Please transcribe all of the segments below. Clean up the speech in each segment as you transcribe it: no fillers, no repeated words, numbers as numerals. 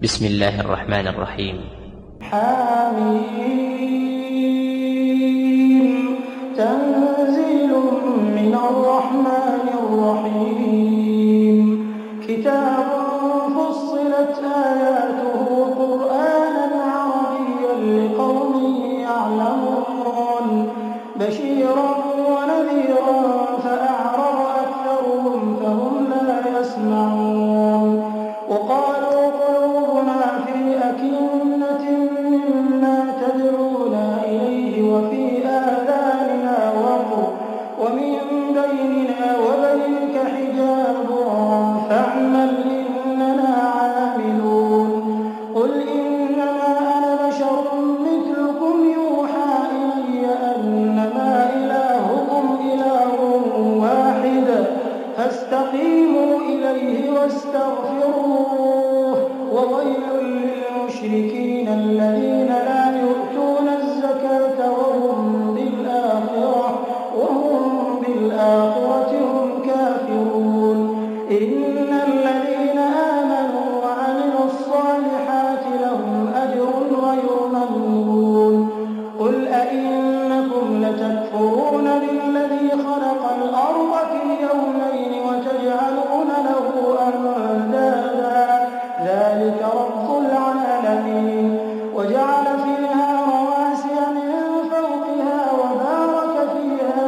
بسم الله الرحمن الرحيم. حميم تنزيل من الرحمن الرحيم كتاب فصلت آياته قرآنا عربيا لقوم يعلمون بشيرا ونذيرا فأعرض أكثرهم فهم لا يسمعون وقالوا قلوبنا في أكنة مما تدعونا إليه وفي آذاننا وقر ومن بيننا وبينك حجاب فاعمل إننا عاملون قل إنما أنا بشر مثلكم يوحى إلي أنما إلهكم إله واحد فاستقيموا إليه واستغفروه وويل للمشركين الذين لا يؤتون الزكاة وهم بالآخرة هم كافرون إن الذين آمنوا وعملوا الصالحات لهم أجر غير ممنون قل أئنكم لتكفرون بالذي خلق الأرض في يومين وتجعلون له أندادا ذلك رب العالمين وجعل فيها رواسي من فوقها وبارك فيها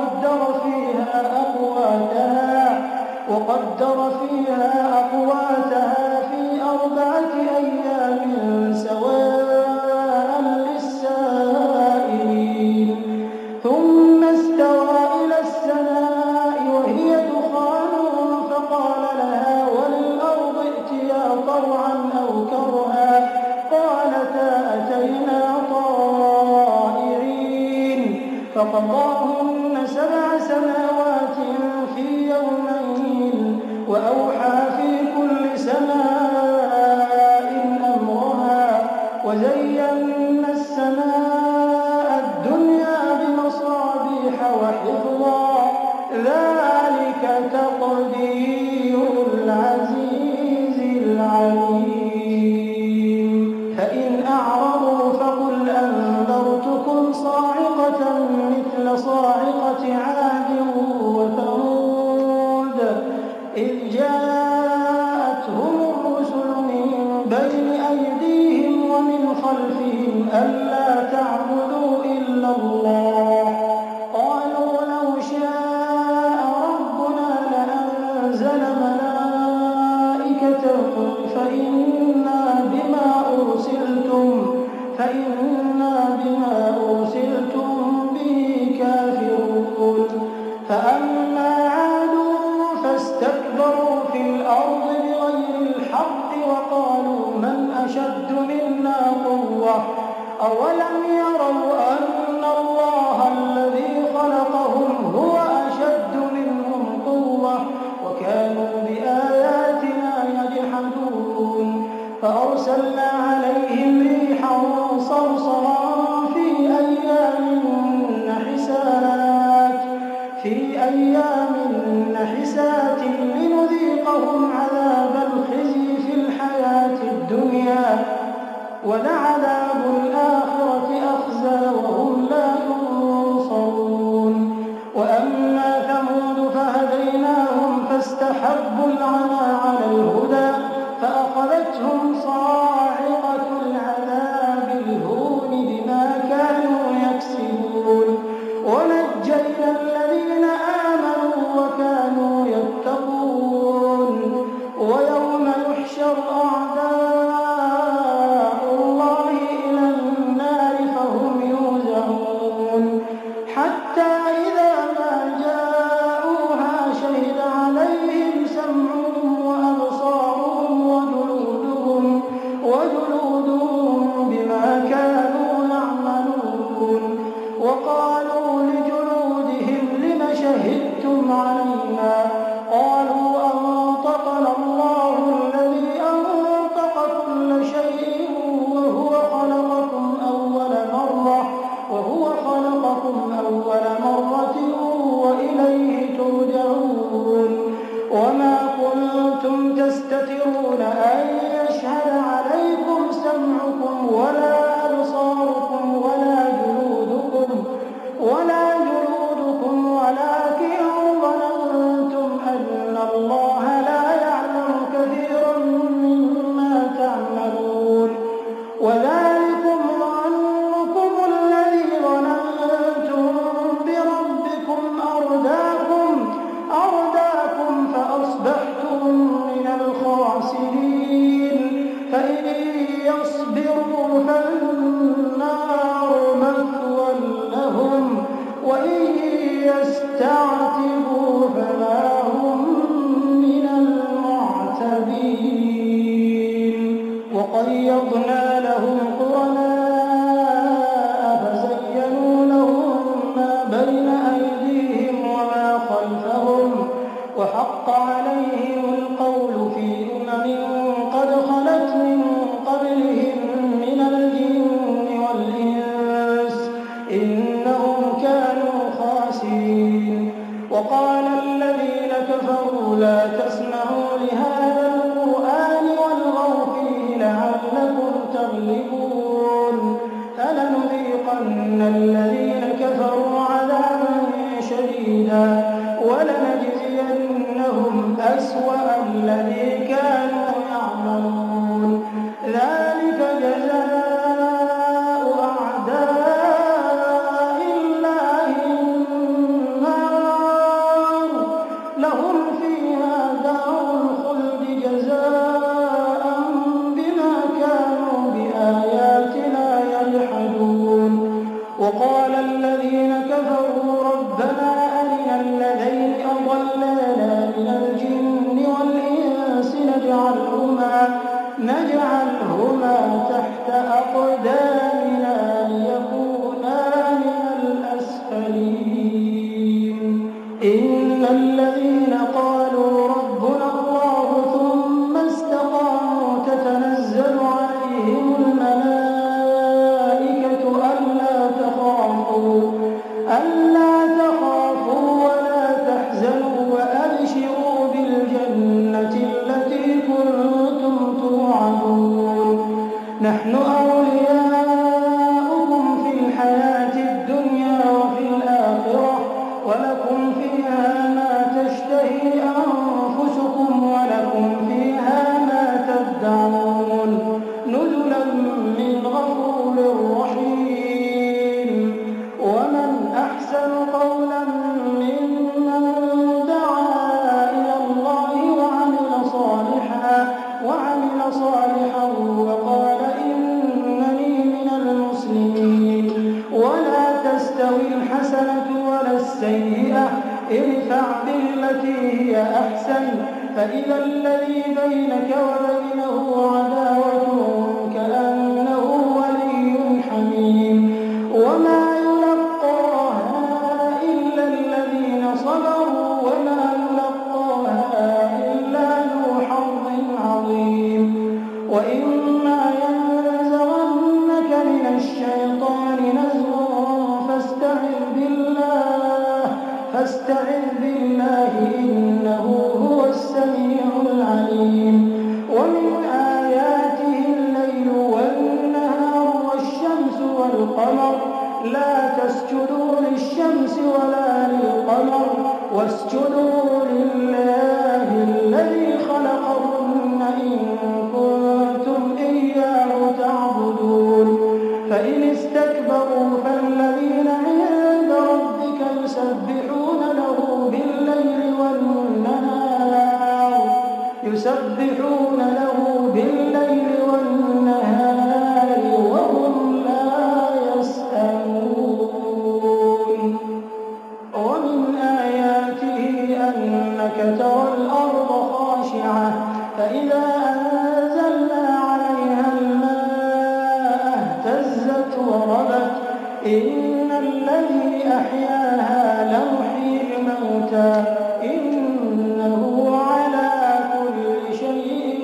وقدر فيها أقواتها في 4 أيام سواء للسائلين ثم استوى إلى السماء وهي دخان فقال لها وللأرض ائتيا طوعا أو كرها قالتا أتينا طائعين فقضاهن 7 سماوات في يومين وأوحى في كل سماء أمرها وزينا السماء الدنيا بمصابيح وحفظا ذلك تقدير العزيز العليم فإن أعرضوا فقل أنذرتكم صاعقة مثل صاعقة عاد وثمود إذ جاءتهم الرسل من بين أيديهم ومن خلفهم ألا تعبدوا إلا الله قالوا لو شاء ربنا لأنزل ملائكة فإنا بما أرسلتم به كافرون فأما عاد فاستكبروا في الأرض بغير الحق وقالوا من أشد منا قوة أولم يروا أن الله الذي خلقهم هو أشد منهم قوة وكانوا بآياتنا يجحدون فأرسلنا عليهم ريحا صرصرا في أيام نحسات لنذيقهم عذاب الخزي في الحياة الدنيا ولعذاب الآخرة أخزى وهم لا ينصرون وأما ثمود فهديناهم فاستحبوا العمى على الهدى فأخذتهم صاعقة العذاب الهون بما كانوا يكسبون ونجينا الذين آمنوا وكانوا يتقون ويوم يحشر أعداء الله إلى النار فإن يصبروا فالنار مثوى لهم وإن يستعتبوا فما هم من المعتبين وقيضنا لهم قرناء فزينوا لهم ما بين أيديهم وما خلفهم وحق عليهم القول في قد خلت من قبلهم من الجن والإنس إنهم كانوا خاسرين وقال الذين كفروا لا تسمعوا لهذا القرآن والغوا فيه لعلكم تغلبون فلنذيقن الذين كفروا عذابا شديدا ولنجزينهم أسوأ الذي كانوا يعملون ذلك جزاء أعداء الله النار لهم فيها دار الخلد جزاء بما كانوا بآياتنا يجحدون وقال الذين كفروا ربنا أرنا الذين أضلانا من الجن والإنس نجعلهما تحت أقدامنا ليكونا من الأسفلين إن الذين قالوا ربنا الله ثم استقاموا تتنزل عليهم الملائكة ألا تخافوا ولا تحزنوا وأبشروا بالجنة التي كنتم توعدون نحن أولياؤكم في الحياة الدنيا وفي الآخرة ولكم فيها ما تشتهي أنفسكم ولكم فيها ما تدعون نزلا من غفور رحيم ومن أحسن قولا ممن دعا إلى الله وعمل صالحا وقال إنني من المسلمين ولا تستوي الحسنة ولا السيئة ادفع بالتي هي أحسن فإذا الذي بينك وبينه عداوة كأنه ولي حميم وما يلقاها إلا الذين صبروا وما يلقاها إلا ذو حظ عظيم وإما ينزغنك من الشيطان نزغ فاستعذ بالله إنه هو السميع العليم ومن آياته الليل والنهار والشمس والقمر لا تسجدوا للشمس ولا للقمر واسجدوا لله الذي خلقهن إن كنتم إياه تعبدون فإن استكبروا فالذين عند ربك يسبحون له بالليل والنهار وهم لا يسأمون ومن آياته أنك ترى الأرض خاشعة فإذا أنزلنا عليها الماء اهتزت وربت إن الذي أحياها لمحيي الموتى إنه على كل شيء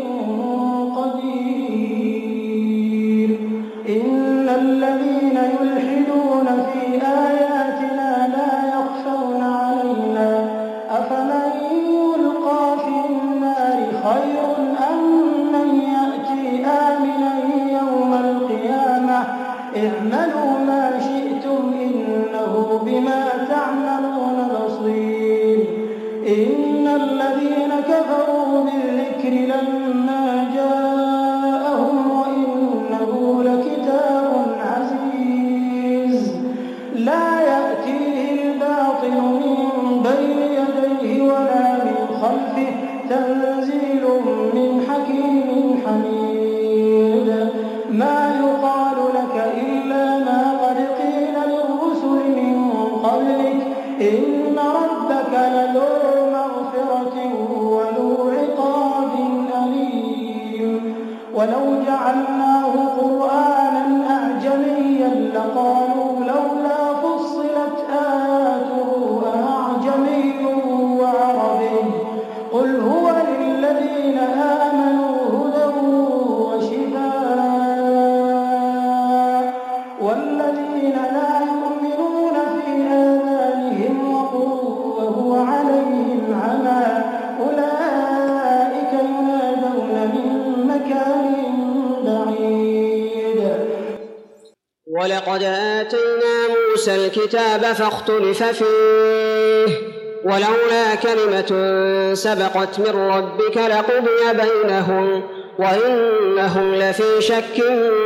قدير إن الذين يلحدون في آياتنا لا يخفون علينا أفمن يلقى في النار خير أم من يأتي آمنا يوم القيامة اعملوا ما شئتم إنه بما ولو جعلناه قرآنا أعجميا لقالوا لولا فصلت آياته أعجمي وعربي قل هو للذين آمنوا هدى وشفاء والذين لا يؤمنون في آذانهم وقر وهو عليهم عمى أولئك ينادون من مكان بعيد. ولقد آتينا موسى الكتاب فاختلف فيه ولولا كلمة سبقت من ربك لقضي بينهم وإنهم لفي شك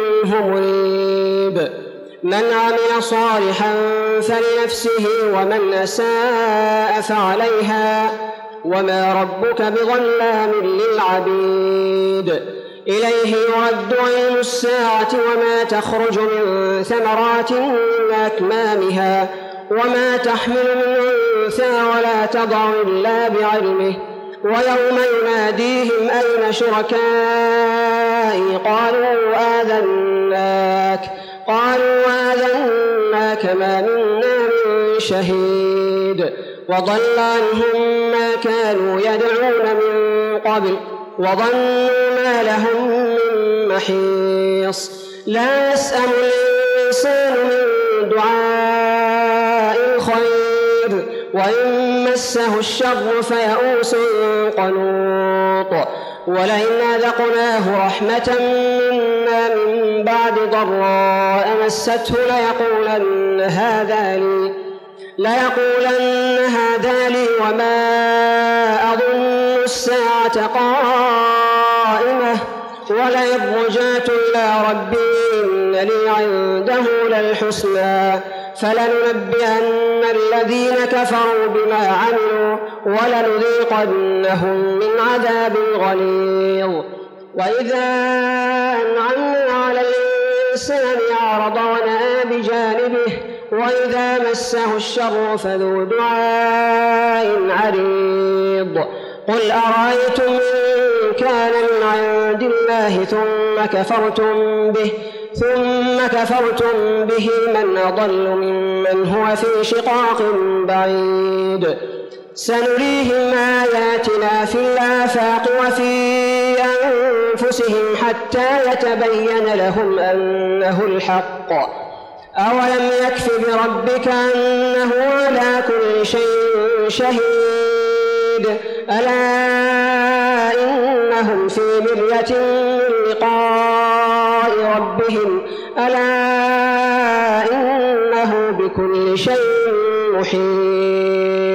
مريب. من عمل صالحا فلنفسه ومن أساء فعليها وما ربك بظلام للعبيد. إليه يرد علم الساعة وما تخرج من ثمرات من أكمامها وما تحمل من أنثى ولا تضع إلا بعلمه. ويوم يناديهم أين شركائي قالوا آذناك ما منا من شهيد. وضل عنهم ما كانوا يدعون من قبل وظنوا ما لهم من محيص. لا يسأم الإنسان من دعاء الخير وإن مسه الشر فيئوس قنوط. ولئن أذقناه رحمة منا من بعد ضراء مسته ليقولن هذا لي وما أظن الساعة قائمة ولئن رجعت إلى ربي إن لي عنده للحسنى فلننبئن الذين كفروا بما عملوا ولنذيقنهم من عذاب غليظ. وإذا أنعمنا على الإنسان أعرض ونأى بجانبه وإذا مسه الشر فذو دعاء عريض. قل أرأيتم إن كان من عند الله ثم كفرتم به من أضل ممن هو في شقاق بعيد. سنريهم آياتنا في الآفاق وفي أنفسهم حتى يتبين لهم أنه الحق. أولم يكف بربك أنه على كل شيء شهيد. ألا إنهم في مرية من لقاء ربهم ألا إنه بكل شيء محيط.